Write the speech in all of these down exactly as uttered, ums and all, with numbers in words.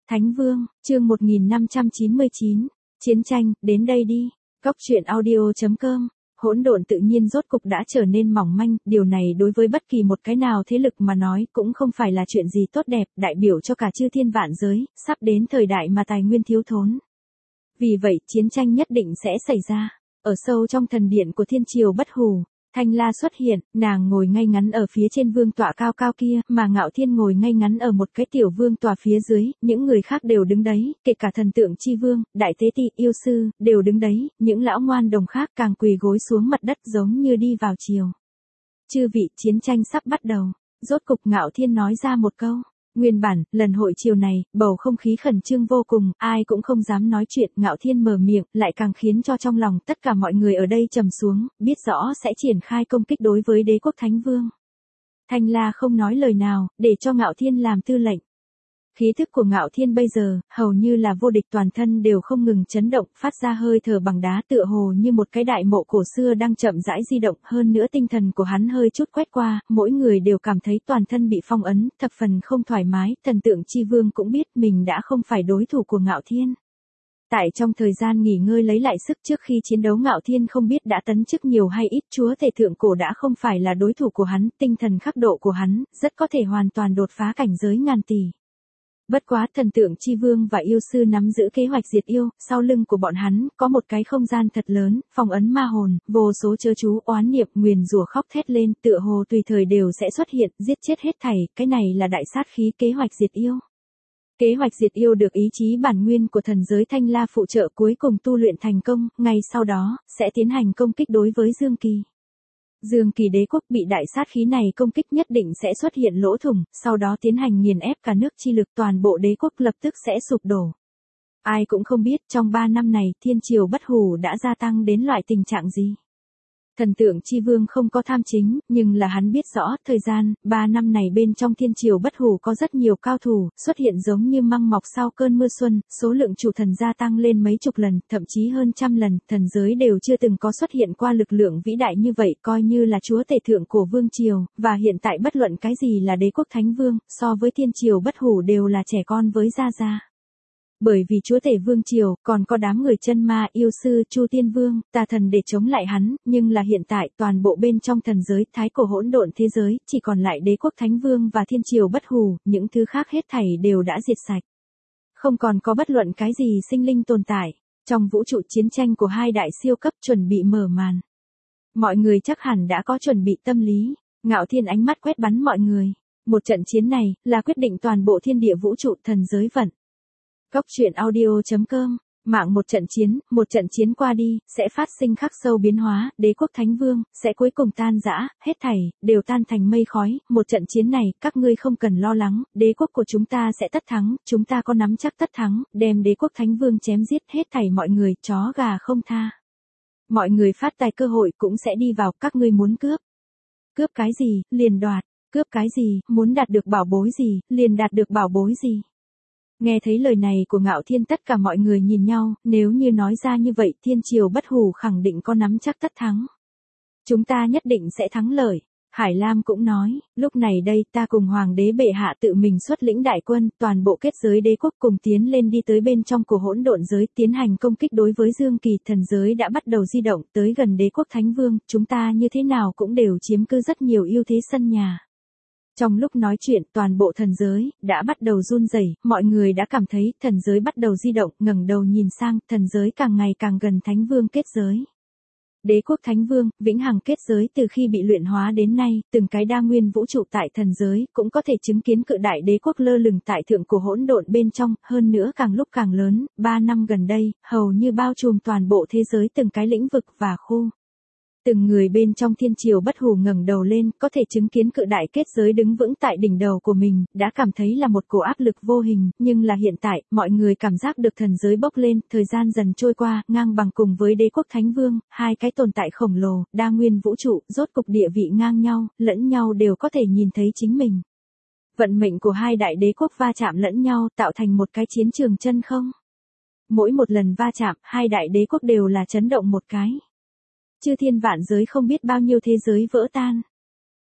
Thánh Vương, chương một nghìn năm trăm chín mươi chín, Chiến tranh, đến đây đi. Góc truyện audio chấm com. Hỗn độn tự nhiên rốt cục đã trở nên mỏng manh, điều này đối với bất kỳ một cái nào thế lực mà nói cũng không phải là chuyện gì tốt đẹp, đại biểu cho cả chư thiên vạn giới, sắp đến thời đại mà tài nguyên thiếu thốn. Vì vậy, chiến tranh nhất định sẽ xảy ra. Ở sâu trong thần điện của thiên triều bất hủ, Thanh La xuất hiện, nàng ngồi ngay ngắn ở phía trên vương tọa cao cao kia, mà Ngạo Thiên ngồi ngay ngắn ở một cái tiểu vương tọa phía dưới, những người khác đều đứng đấy, kể cả thần tượng chi vương, đại tế ti, yêu sư, đều đứng đấy, những lão ngoan đồng khác càng quỳ gối xuống mặt đất giống như đi vào chiều. Chư vị, chiến tranh sắp bắt đầu. Rốt cục Ngạo Thiên nói ra một câu. Nguyên bản, lần hội chiều này, bầu không khí khẩn trương vô cùng, ai cũng không dám nói chuyện, Ngạo Thiên mở miệng, lại càng khiến cho trong lòng tất cả mọi người ở đây trầm xuống, biết rõ sẽ triển khai công kích đối với đế quốc Thánh Vương. Thanh La không nói lời nào, để cho Ngạo Thiên làm tư lệnh. Khí thức của Ngạo Thiên bây giờ, hầu như là vô địch, toàn thân đều không ngừng chấn động, phát ra hơi thở bằng đá, tựa hồ như một cái đại mộ cổ xưa đang chậm rãi di động, hơn nữa tinh thần của hắn hơi chút quét qua, mỗi người đều cảm thấy toàn thân bị phong ấn, thập phần không thoải mái, thần tượng chi vương cũng biết mình đã không phải đối thủ của Ngạo Thiên. Tại trong thời gian nghỉ ngơi lấy lại sức trước khi chiến đấu, Ngạo Thiên không biết đã tấn chức nhiều hay ít, chúa tể thượng cổ đã không phải là đối thủ của hắn, tinh thần khắc độ của hắn, rất có thể hoàn toàn đột phá cảnh giới ngàn tỷ. Bất quá thần tượng chi vương và yêu sư nắm giữ kế hoạch diệt yêu, sau lưng của bọn hắn, có một cái không gian thật lớn, phong ấn ma hồn, vô số chớ chú, oán niệm, nguyền rủa khóc thét lên, tựa hồ tùy thời đều sẽ xuất hiện, giết chết hết thảy, cái này là đại sát khí kế hoạch diệt yêu. Kế hoạch diệt yêu được ý chí bản nguyên của thần giới Thanh La phụ trợ, cuối cùng tu luyện thành công, ngay sau đó, sẽ tiến hành công kích đối với Dương Kỳ. Dương Kỳ đế quốc bị đại sát khí này công kích nhất định sẽ xuất hiện lỗ thủng, sau đó tiến hành nghiền ép cả nước chi lực, toàn bộ đế quốc lập tức sẽ sụp đổ. Ai cũng không biết trong ba năm này thiên triều bất hủ đã gia tăng đến loại tình trạng gì. Thần tượng chi vương không có tham chính, nhưng là hắn biết rõ, thời gian, ba năm này bên trong thiên triều bất hủ có rất nhiều cao thủ, xuất hiện giống như măng mọc sau cơn mưa xuân, số lượng chủ thần gia tăng lên mấy chục lần, thậm chí hơn trăm lần, thần giới đều chưa từng có xuất hiện qua lực lượng vĩ đại như vậy, coi như là chúa tể thượng cổ vương triều, và hiện tại bất luận cái gì là đế quốc thánh vương, so với thiên triều bất hủ đều là trẻ con với gia gia. Bởi vì chúa tể vương triều, còn có đám người chân ma, yêu sư, chu tiên vương, tà thần để chống lại hắn, nhưng là hiện tại toàn bộ bên trong thần giới, thái cổ hỗn độn thế giới, chỉ còn lại đế quốc thánh vương và thiên triều bất hủ, những thứ khác hết thảy đều đã diệt sạch. Không còn có bất luận cái gì sinh linh tồn tại, trong vũ trụ chiến tranh của hai đại siêu cấp chuẩn bị mở màn. Mọi người chắc hẳn đã có chuẩn bị tâm lý, Ngạo Thiên ánh mắt quét bắn mọi người. Một trận chiến này, là quyết định toàn bộ thiên địa vũ trụ thần giới vận. Góc truyện audio chấm com, mạng một trận chiến, một trận chiến qua đi, sẽ phát sinh khắc sâu biến hóa, đế quốc thánh vương, sẽ cuối cùng tan rã, hết thảy, đều tan thành mây khói, một trận chiến này, các ngươi không cần lo lắng, đế quốc của chúng ta sẽ tất thắng, chúng ta có nắm chắc tất thắng, đem đế quốc thánh vương chém giết hết thảy mọi người, chó gà không tha. Mọi người phát tài cơ hội cũng sẽ đi vào, các ngươi muốn cướp. Cướp cái gì, liền đoạt, cướp cái gì, muốn đạt được bảo bối gì, liền đạt được bảo bối gì. Nghe thấy lời này của Ngạo Thiên, tất cả mọi người nhìn nhau, nếu như nói ra như vậy thiên triều bất hủ khẳng định có nắm chắc tất thắng. Chúng ta nhất định sẽ thắng lợi. Hải Lam cũng nói, lúc này đây ta cùng Hoàng đế bệ hạ tự mình xuất lĩnh đại quân, toàn bộ kết giới đế quốc cùng tiến lên đi tới bên trong của hỗn độn giới, tiến hành công kích đối với Dương Kỳ, thần giới đã bắt đầu di động tới gần đế quốc thánh vương, chúng ta như thế nào cũng đều chiếm cứ rất nhiều ưu thế sân nhà. Trong lúc nói chuyện, toàn bộ thần giới đã bắt đầu run rẩy, mọi người đã cảm thấy thần giới bắt đầu di động, ngẩng đầu nhìn sang, thần giới càng ngày càng gần thánh vương kết giới. Đế quốc thánh vương, vĩnh hằng kết giới, từ khi bị luyện hóa đến nay, từng cái đa nguyên vũ trụ tại thần giới cũng có thể chứng kiến cự đại đế quốc lơ lửng tại thượng cổ hỗn độn bên trong, hơn nữa càng lúc càng lớn, ba năm gần đây, hầu như bao trùm toàn bộ thế giới từng cái lĩnh vực và khu. Từng người bên trong thiên triều bất hủ ngẩng đầu lên, có thể chứng kiến cự đại kết giới đứng vững tại đỉnh đầu của mình, đã cảm thấy là một cổ áp lực vô hình, nhưng là hiện tại, mọi người cảm giác được thần giới bốc lên, thời gian dần trôi qua, ngang bằng cùng với đế quốc thánh vương, hai cái tồn tại khổng lồ, đa nguyên vũ trụ, rốt cục địa vị ngang nhau, lẫn nhau đều có thể nhìn thấy chính mình. Vận mệnh của hai đại đế quốc va chạm lẫn nhau, tạo thành một cái chiến trường chân không. Mỗi một lần va chạm, hai đại đế quốc đều là chấn động một cái. Chư thiên vạn giới không biết bao nhiêu thế giới vỡ tan.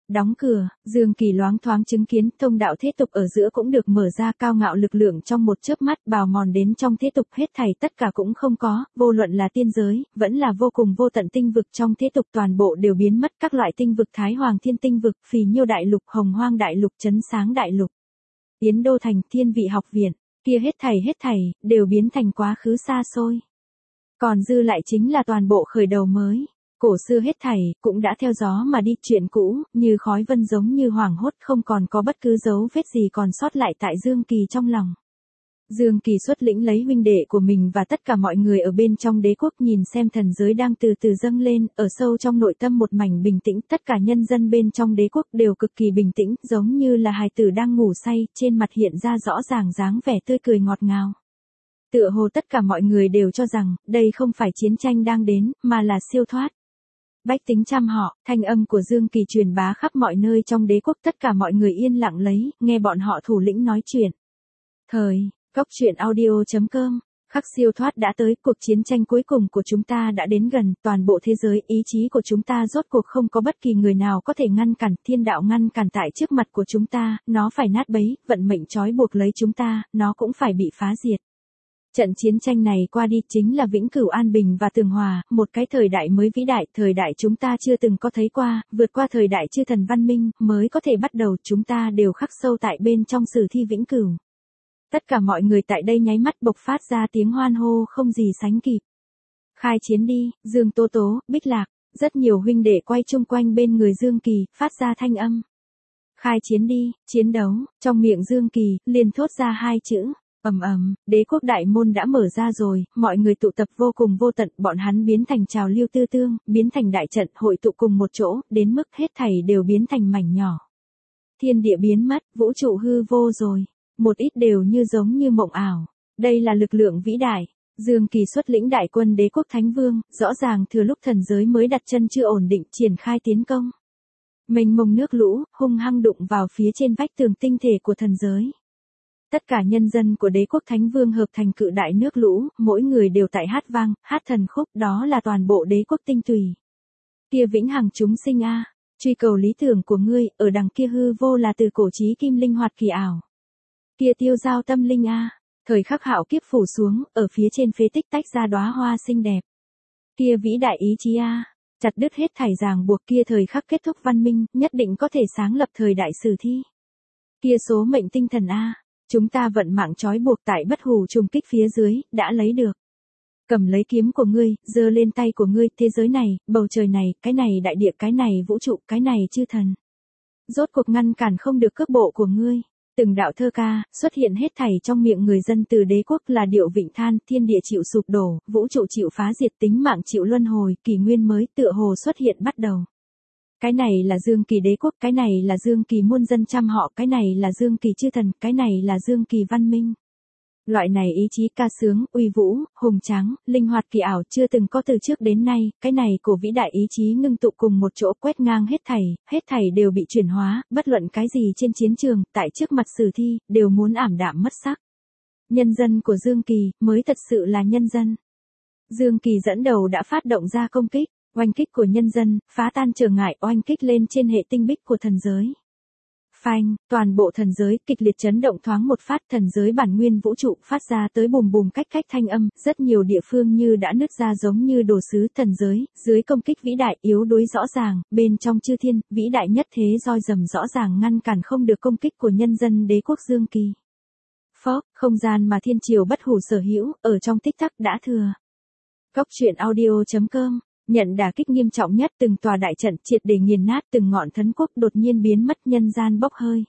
Đóng cửa, Dương Kỳ loáng thoáng chứng kiến thông đạo thế tục ở giữa cũng được mở ra, cao ngạo lực lượng trong một chớp mắt bào mòn đến trong thế tục, hết thảy tất cả cũng không có, vô luận là tiên giới, vẫn là vô cùng vô tận tinh vực trong thế tục toàn bộ đều biến mất, các loại tinh vực Thái Hoàng Thiên tinh vực, Phì Nhiêu đại lục, Hồng Hoang đại lục, Chấn Sáng đại lục, Yến Đô thành, Thiên Vị học viện, kia hết thảy hết thảy đều biến thành quá khứ xa xôi. Còn dư lại chính là toàn bộ khởi đầu mới. Cổ xưa hết thảy, cũng đã theo gió mà đi, chuyện cũ, như khói vân giống như hoảng hốt, không còn có bất cứ dấu vết gì còn sót lại tại Dương Kỳ trong lòng. Dương Kỳ xuất lĩnh lấy huynh đệ của mình và tất cả mọi người ở bên trong đế quốc nhìn xem thần giới đang từ từ dâng lên, ở sâu trong nội tâm một mảnh bình tĩnh, tất cả nhân dân bên trong đế quốc đều cực kỳ bình tĩnh, giống như là hài tử đang ngủ say, trên mặt hiện ra rõ ràng dáng vẻ tươi cười ngọt ngào. Tựa hồ tất cả mọi người đều cho rằng, đây không phải chiến tranh đang đến, mà là siêu thoát. Bách tính trăm họ, thanh âm của Dương Kỳ truyền bá khắp mọi nơi trong đế quốc, tất cả mọi người yên lặng lấy, nghe bọn họ thủ lĩnh nói chuyện. Thời, Cốc truyện audio chấm com, khắc siêu thoát đã tới, cuộc chiến tranh cuối cùng của chúng ta đã đến gần, toàn bộ thế giới, ý chí của chúng ta rốt cuộc không có bất kỳ người nào có thể ngăn cản, thiên đạo ngăn cản tại trước mặt của chúng ta, nó phải nát bấy, vận mệnh trói buộc lấy chúng ta, nó cũng phải bị phá diệt. Trận chiến tranh này qua đi chính là vĩnh cửu an bình và tường hòa, một cái thời đại mới vĩ đại, thời đại chúng ta chưa từng có thấy qua, vượt qua thời đại chư thần văn minh, mới có thể bắt đầu, chúng ta đều khắc sâu tại bên trong sử thi vĩnh cửu. Tất cả mọi người tại đây nháy mắt bộc phát ra tiếng hoan hô không gì sánh kịp. Khai chiến đi, Dương Tố Tố, Bích Lạc, rất nhiều huynh đệ quay chung quanh bên người Dương Kỳ, phát ra thanh âm. Khai chiến đi, chiến đấu, trong miệng Dương Kỳ, liền thốt ra hai chữ. Ầm ầm, đế quốc đại môn đã mở ra rồi, mọi người tụ tập vô cùng vô tận, bọn hắn biến thành trào lưu tư tương, biến thành đại trận, hội tụ cùng một chỗ, đến mức hết thảy đều biến thành mảnh nhỏ. Thiên địa biến mất, vũ trụ hư vô rồi, một ít đều như giống như mộng ảo. Đây là lực lượng vĩ đại. Dương Kỳ xuất lĩnh đại quân đế quốc Thánh Vương, rõ ràng thừa lúc thần giới mới đặt chân chưa ổn định, triển khai tiến công. Mênh mông nước lũ, hung hăng đụng vào phía trên vách tường tinh thể của thần giới. Tất cả nhân dân của đế quốc Thánh Vương hợp thành cự đại nước lũ, mỗi người đều tại hát vang, hát thần khúc, đó là toàn bộ đế quốc tinh tùy. Kia vĩnh hằng chúng sinh a, truy cầu lý tưởng của ngươi, ở đằng kia hư vô là từ cổ chí kim linh hoạt kỳ ảo. Kia tiêu giao tâm linh a, thời khắc hạo kiếp phủ xuống, ở phía trên phế tích tách ra đóa hoa xinh đẹp. Kia vĩ đại ý chí a, chặt đứt hết thảy ràng buộc, kia thời khắc kết thúc văn minh, nhất định có thể sáng lập thời đại sử thi. Kia số mệnh tinh thần a, chúng ta vận mạng trói buộc tại bất hủ trùng kích phía dưới, đã lấy được. Cầm lấy kiếm của ngươi, giơ lên tay của ngươi, thế giới này, bầu trời này, cái này đại địa, cái này vũ trụ, cái này chư thần. Rốt cuộc ngăn cản không được cước bộ của ngươi. Từng đạo thơ ca, xuất hiện hết thảy trong miệng người dân từ đế quốc là điệu vịnh than, thiên địa chịu sụp đổ, vũ trụ chịu phá diệt, tính mạng chịu luân hồi, kỷ nguyên mới tựa hồ xuất hiện bắt đầu. Cái này là Dương Kỳ đế quốc, cái này là Dương Kỳ muôn dân trăm họ, cái này là Dương Kỳ chư thần, cái này là Dương Kỳ văn minh. Loại này ý chí ca sướng, uy vũ, hùng tráng, linh hoạt kỳ ảo chưa từng có từ trước đến nay, cái này của vĩ đại ý chí ngưng tụ cùng một chỗ quét ngang hết thảy, hết thảy đều bị chuyển hóa, bất luận cái gì trên chiến trường, tại trước mặt sử thi, đều muốn ảm đạm mất sắc. Nhân dân của Dương Kỳ, mới thật sự là nhân dân. Dương Kỳ dẫn đầu đã phát động ra công kích. Oanh kích của nhân dân, phá tan trở ngại, oanh kích lên trên hệ tinh bích của thần giới. Phanh, toàn bộ thần giới kịch liệt chấn động thoáng một phát, thần giới bản nguyên vũ trụ phát ra tới bùm bùm cách cách thanh âm, rất nhiều địa phương như đã nứt ra giống như đồ sứ, thần giới, dưới công kích vĩ đại yếu đuối rõ ràng, bên trong chư thiên, vĩ đại nhất thế roi rầm rõ ràng ngăn cản không được công kích của nhân dân đế quốc Dương Kỳ. Phốc, không gian mà thiên triều bất hủ sở hữu, ở trong tích tắc đã thừa. Cốc truyện audio chấm com nhận đả kích nghiêm trọng nhất, từng tòa đại trận triệt để nghiền nát, từng ngọn thấn quốc đột nhiên biến mất, nhân gian bốc hơi.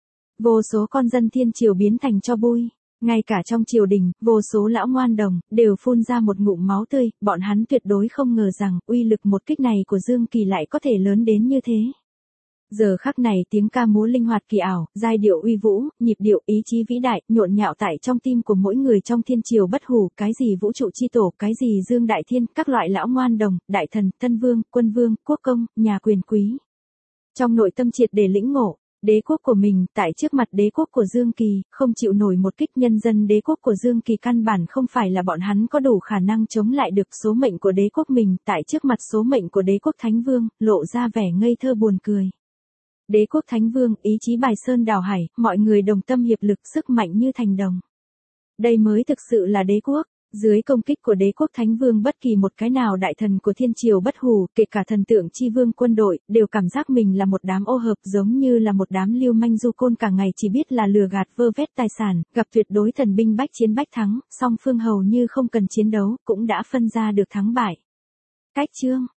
Vô số con dân thiên triều biến thành tro bụi, ngay cả trong triều đình, vô số lão ngoan đồng đều phun ra một ngụm máu tươi, bọn hắn tuyệt đối không ngờ rằng uy lực một kích này của Dương Kỳ lại có thể lớn đến như thế. Giờ khắc này tiếng ca múa linh hoạt kỳ ảo, giai điệu uy vũ, nhịp điệu ý chí vĩ đại, nhộn nhạo tại trong tim của mỗi người trong thiên triều bất hủ, cái gì vũ trụ chi tổ, cái gì Dương Đại Thiên, các loại lão ngoan đồng, đại thần, tân vương, quân vương, quốc công, nhà quyền quý. Trong nội tâm triệt để lĩnh ngộ, đế quốc của mình, tại trước mặt đế quốc của Dương Kỳ, không chịu nổi một kích, nhân dân đế quốc của Dương Kỳ căn bản không phải là bọn hắn có đủ khả năng chống lại được số mệnh của đế quốc mình, tại trước mặt số mệnh của đế quốc Thánh Vương, lộ ra vẻ ngây thơ buồn cười. Đế quốc Thánh Vương, ý chí bài sơn đảo hải, mọi người đồng tâm hiệp lực, sức mạnh như thành đồng. Đây mới thực sự là đế quốc. Dưới công kích của đế quốc Thánh Vương, bất kỳ một cái nào đại thần của thiên triều bất hủ, kể cả thần tượng chi vương quân đội, đều cảm giác mình là một đám ô hợp, giống như là một đám lưu manh du côn cả ngày chỉ biết là lừa gạt vơ vét tài sản, gặp tuyệt đối thần binh bách chiến bách thắng, song phương hầu như không cần chiến đấu, cũng đã phân ra được thắng bại. Cách chương